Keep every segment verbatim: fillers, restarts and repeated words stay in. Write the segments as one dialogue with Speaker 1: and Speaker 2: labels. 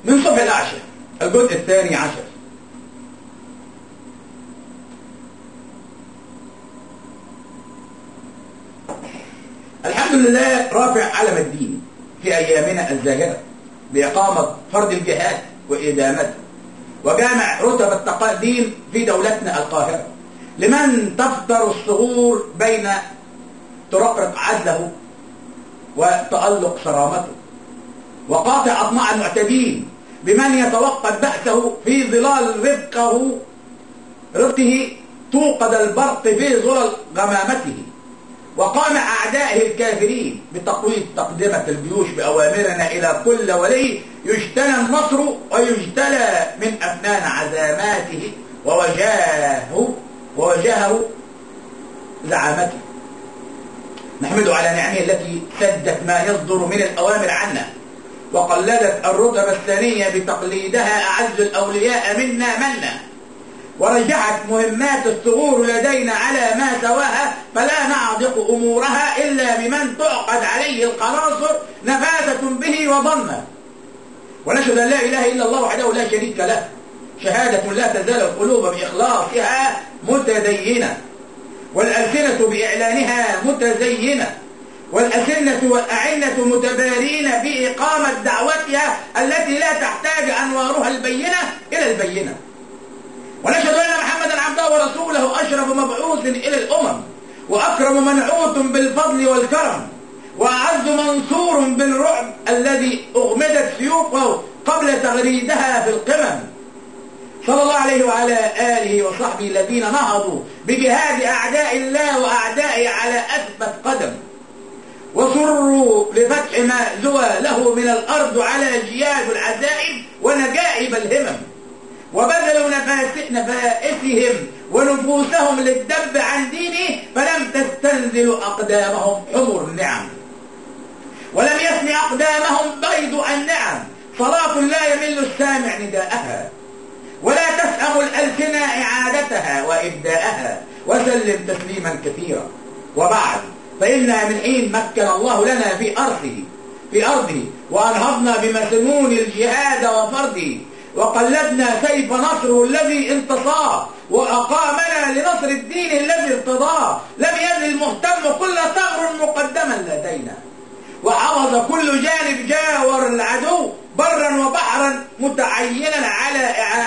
Speaker 1: من صبح الأعشى الجزء الثاني عشر. الحمد لله رافع علم الدين في أيامنا الزاهرة بإقامة فرض الجهاد وإدامته، وجامع رتب التقديم في دولتنا القاهرة لمن تفتر الثغور بين ترقرق عدله وتألق صرامته، وقاطع أطماع المعتدين بمن يتوقد بأسه في ظلال رفقه رفقه توقد البرق في ظلل غمامته، وقامع أعدائه الكافرين بتقويض تقدمة الجيوش بأوامرنا إلى كل ولي يجتلى النصر ويجتلى من أفنان عزاماته ووجاهه ووجاهه زعامته. نحمده على نعمه التي سدت ما يصدر من الأوامر عنا، وقلدت الرتب الثانية بتقليدها أعز الأولياء منا منا، ورجعت مهمات الثغور لدينا على ما سواها، فلا نعضق أمورها إلا بمن تعقد عليه القناصر نفاذة به وضمة. ونشهد أن لا إله إلا الله وحده لا شريك له، شهادة لا تزال القلوب بإخلاصها متدينة، والألسنة بإعلانها متزينة، والأسنة والأعنة متبارين في إقامة دعوتها التي لا تحتاج أنوارها البينة إلى البينة. ونشهد أن محمدا عبده ورسوله أشرف مبعوث إلى الأمم، وأكرم منعوت بالفضل والكرم، وأعز منصور بالرعب الذي أغمدت سيوفه قبل تغريدها في القمم. صلى الله عليه وعلى آله وصحبه الذين نهضوا بجهاد أعداء الله وأعدائه على أثبت قدم، وصروا لفتح ما زوى له من الأرض على جياد العزائم ونجائب الهمم، وبذلوا نفائسهم ونفوسهم للدب عن دينه، فلم تستنزل أقدامهم حمر النعم، ولم يسمع أقدامهم بيض النعم. صلاة لا يمل السامع نداءها، ولا تسأم الألسنة إعادتها وإبداءها، وسلم تسليما كثيرا. وبعد، فإنها من حين مكن الله لنا في أرضه في أرضه وأنهضنا بمسنون الجهاد وفرضه، وقلدنا سيف نصره الذي انتصاه، وأقامنا لنصر الدين الذي ارتضاه، لم يزل المهتم كل ثغر مقدما لدينا، وعوض كل جانب جاور العدو برا وبحرا متعينا على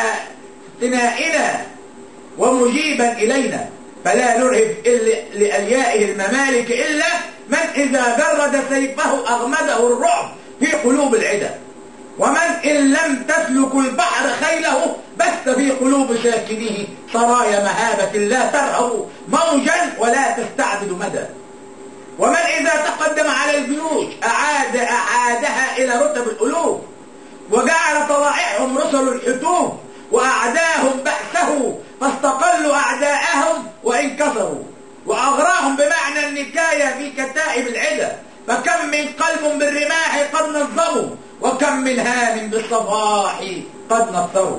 Speaker 1: اعتنائنا ومجيبا إلينا، فلا نرهب لأليائه الممالك إلا من إذا جرد سيفه أغمده الرعب في قلوب العدا، ومن إن لم تسلك البحر خيله بث في قلوب ساكنيه سرايا مهابة لا ترهب موجا ولا تستعبد مدى، ومن إذا تقدم على الجيوش أعاد أعادها إلى رتب الألوف، وجعل طلائعهم رسل الحتوم، وأعداهم بأسه فاستقلوا أعداءهم وإن كسروا، وأغراهم بمعنى النكاية في كتائب العدا، فكم من قلب بالرماح قد نظموا، وكم من هام بالصفاح قد نصروا.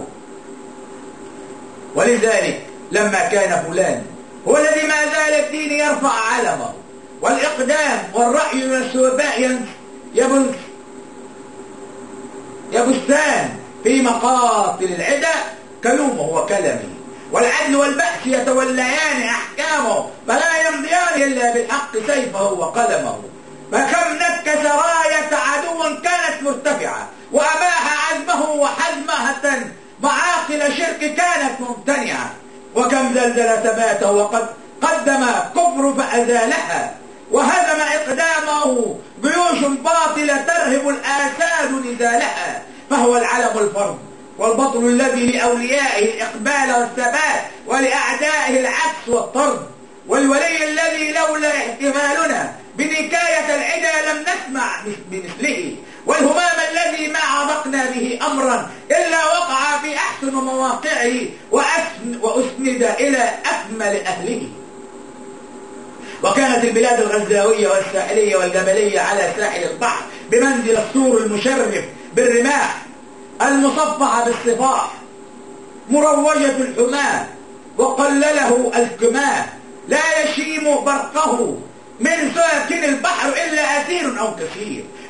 Speaker 1: ولذلك لما كان فلان هو الذي ما زال الدين يرفع علمه، والإقدام والرأي من السوباء يبثان في مقاتل العدا كلومه وكلمه، والعدل والبأس يتوليان أحكامه، فلا يمضيان إلا بالحق سيفه وقلمه. فكم نكس راية عدو كانت مرتفعة، وأباح عزمه وحزمة معاقل شرك كانت ممتنعة، وكم زلزل ثباته وقد قدم كفر فأزالها، وهزم إقدامه جيوش باطلة ترهب الآساد نزالها. فهو العلم الفرد والبطل الذي لأوليائه الإقبال والثبات، ولأعدائه العكس والطرد، والولي الذي لولا احتمالنا بنكاية العدا لم نسمع بمثله، والهمام الذي ما عبقنا به أمرا إلا وقع في أحسن مواقعه وأسند إلى أكمل أهله. وكانت البلاد الغزاوية والساحلية والجبلية على ساحل البحر بمنزل السور المشرف بالرماح المصفحة بالصفاح، مروجة الحماة وقلله الكماه، لا يشيم برقه من ساكن البحر إلا أثير أو كثير،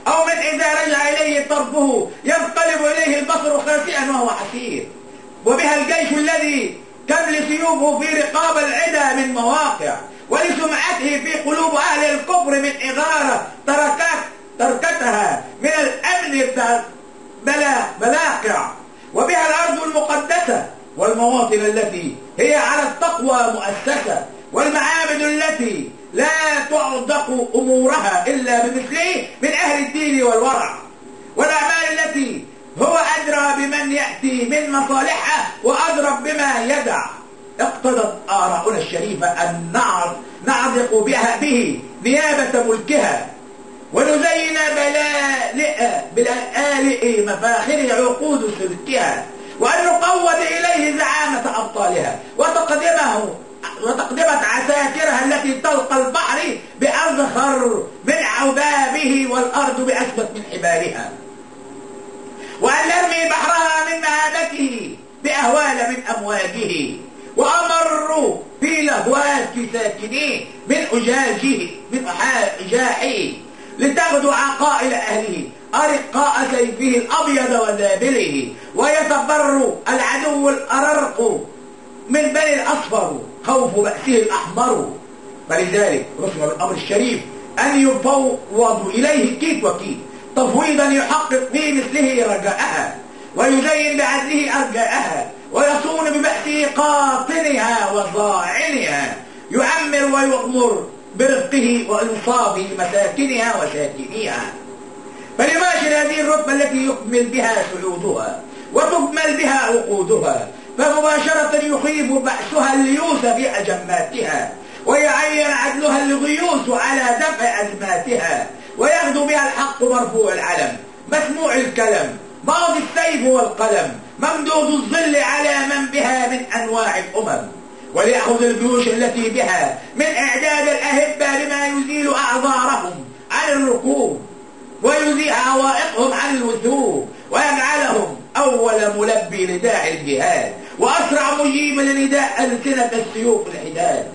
Speaker 1: أو من إذا رجع إليه طرفه ينقلب إليه البصر خاسئا وهو حسير. وبها الجيش الذي كم لسيوفه في رقاب العدا من مواقع، ولسمعته في قلوب أهل الكفر من إغارة تركت تركتها من الأمن بلا بلاقع. وبها الأرض المقدسة والمواطن التي هي على التقوى مؤسسة، والمعابد التي لا تعضق أمورها إلا بمثله من أهل الدين والورع، والأعمال التي هو أدرى بمن يأتي من مصالحها وأدرى بما يدع. اقتضت آراؤنا الشريفة أن نعضق بها به نيابة ملكها، ونزين بلائئ بلائئ مفاخر عقود سلكها، وأن نقود إليه زعامة أبطالها وتقدمه وتقدمت عساكرها التي تلقى البحر بأزخر من عبابه والأرض بأثبت من حبالها، وأن نرمي بحرها من مهابته بأهوال من أمواجه، وأمروا في لهوات ساكنيه من أجاجه من أجاحه لتغدو عقائل أهله أرقاء سيفه الأبيض وذابله، ويتبر العدو الأررق من بني الأصفر خوف بأسه الأحمر. فلذلك رسم بالأمر الشريف أن يفوض إليه كيف وكيف تفويضا يحقق في مثله رجاءها، ويزين بعدله أرجاءها، ويصون ببأسه قاطنها وظاعنها، يعمر ويؤمر برفقه وإنصافه مساكنها وساكنيها. فلماشر هذه الرتبة التي يكمل بها سعودها وتكمل بها عقودها، فمباشرة يخيف بأسها الليوس في أجماتها، ويعين عدلها اللغيوس على دفع أزماتها، ويغدو بها الحق مرفوع العلم مسموع الكلم ماضي السيف والقلم ممدود الظل على من بها من أنواع الأمم، وليأخذ الجيوش التي بها من إعداد الأهبة لما يزيل أعذارهم عن الركوب ويزيل عوائقهم عن الوثوب، ويجعلهم أول ملبي لداعي الجهاد وأسرع مجيب لنداء ألسنة السيوف الحداد،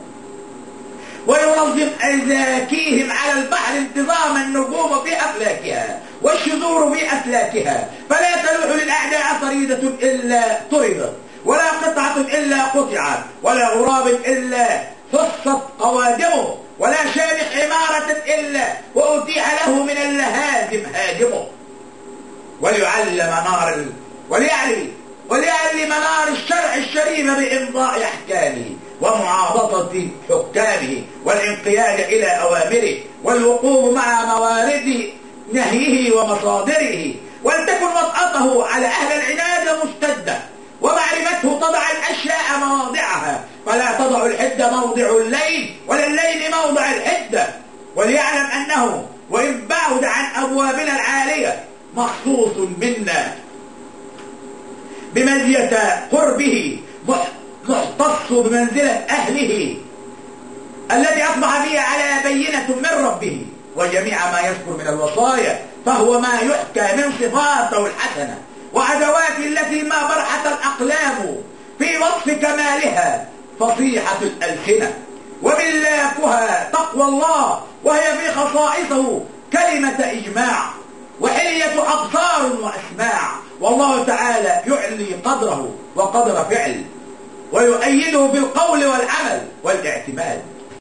Speaker 1: وينظم أزاكيهم على البحر انتظام النجوم في أفلاكها والشذور في أسلاكها، فلا تلوح للأعداء طريدة إلا طردت، ولا قطعة إلا قطعت، ولا غراب إلا حصت قوادمه، ولا شامخ عمارة إلا وأتيح له من اللهازم هادمه. وليعلم منار ال... وليعلي وليعلي منار الشرع الشريف بإمضاء أحكامه ومعاضدة حكامه، والانقياد إلى أوامره، والوقوف مع موارد نهيه ومصادره، ولتكن وطأته على أهل العناد مشتدة، ومعرفته تضع الأشياء مواضعها، فلا تضع الحدة موضع الليل ولا الليل موضع الحدة. وليعلم أنه وإن بعد عن أبوابنا العالية مخصوص منا بمزية قربه، مختص بمنزلة أهله التي أصبح فيها على بينة من ربه، وجميع ما يذكر من الوصايا فهو ما يحكى من صفاته الحسنة وعدواته التي ما برحت الأقلام في وصف كمالها فصيحة الألسنة، وملاكها تقوى الله وهي في خصائصه كلمة إجماع وحلية أبصار وأسماع، والله تعالى يعلي قدره وقدر فعل ويؤيده بالقول والعمل والاعتماد.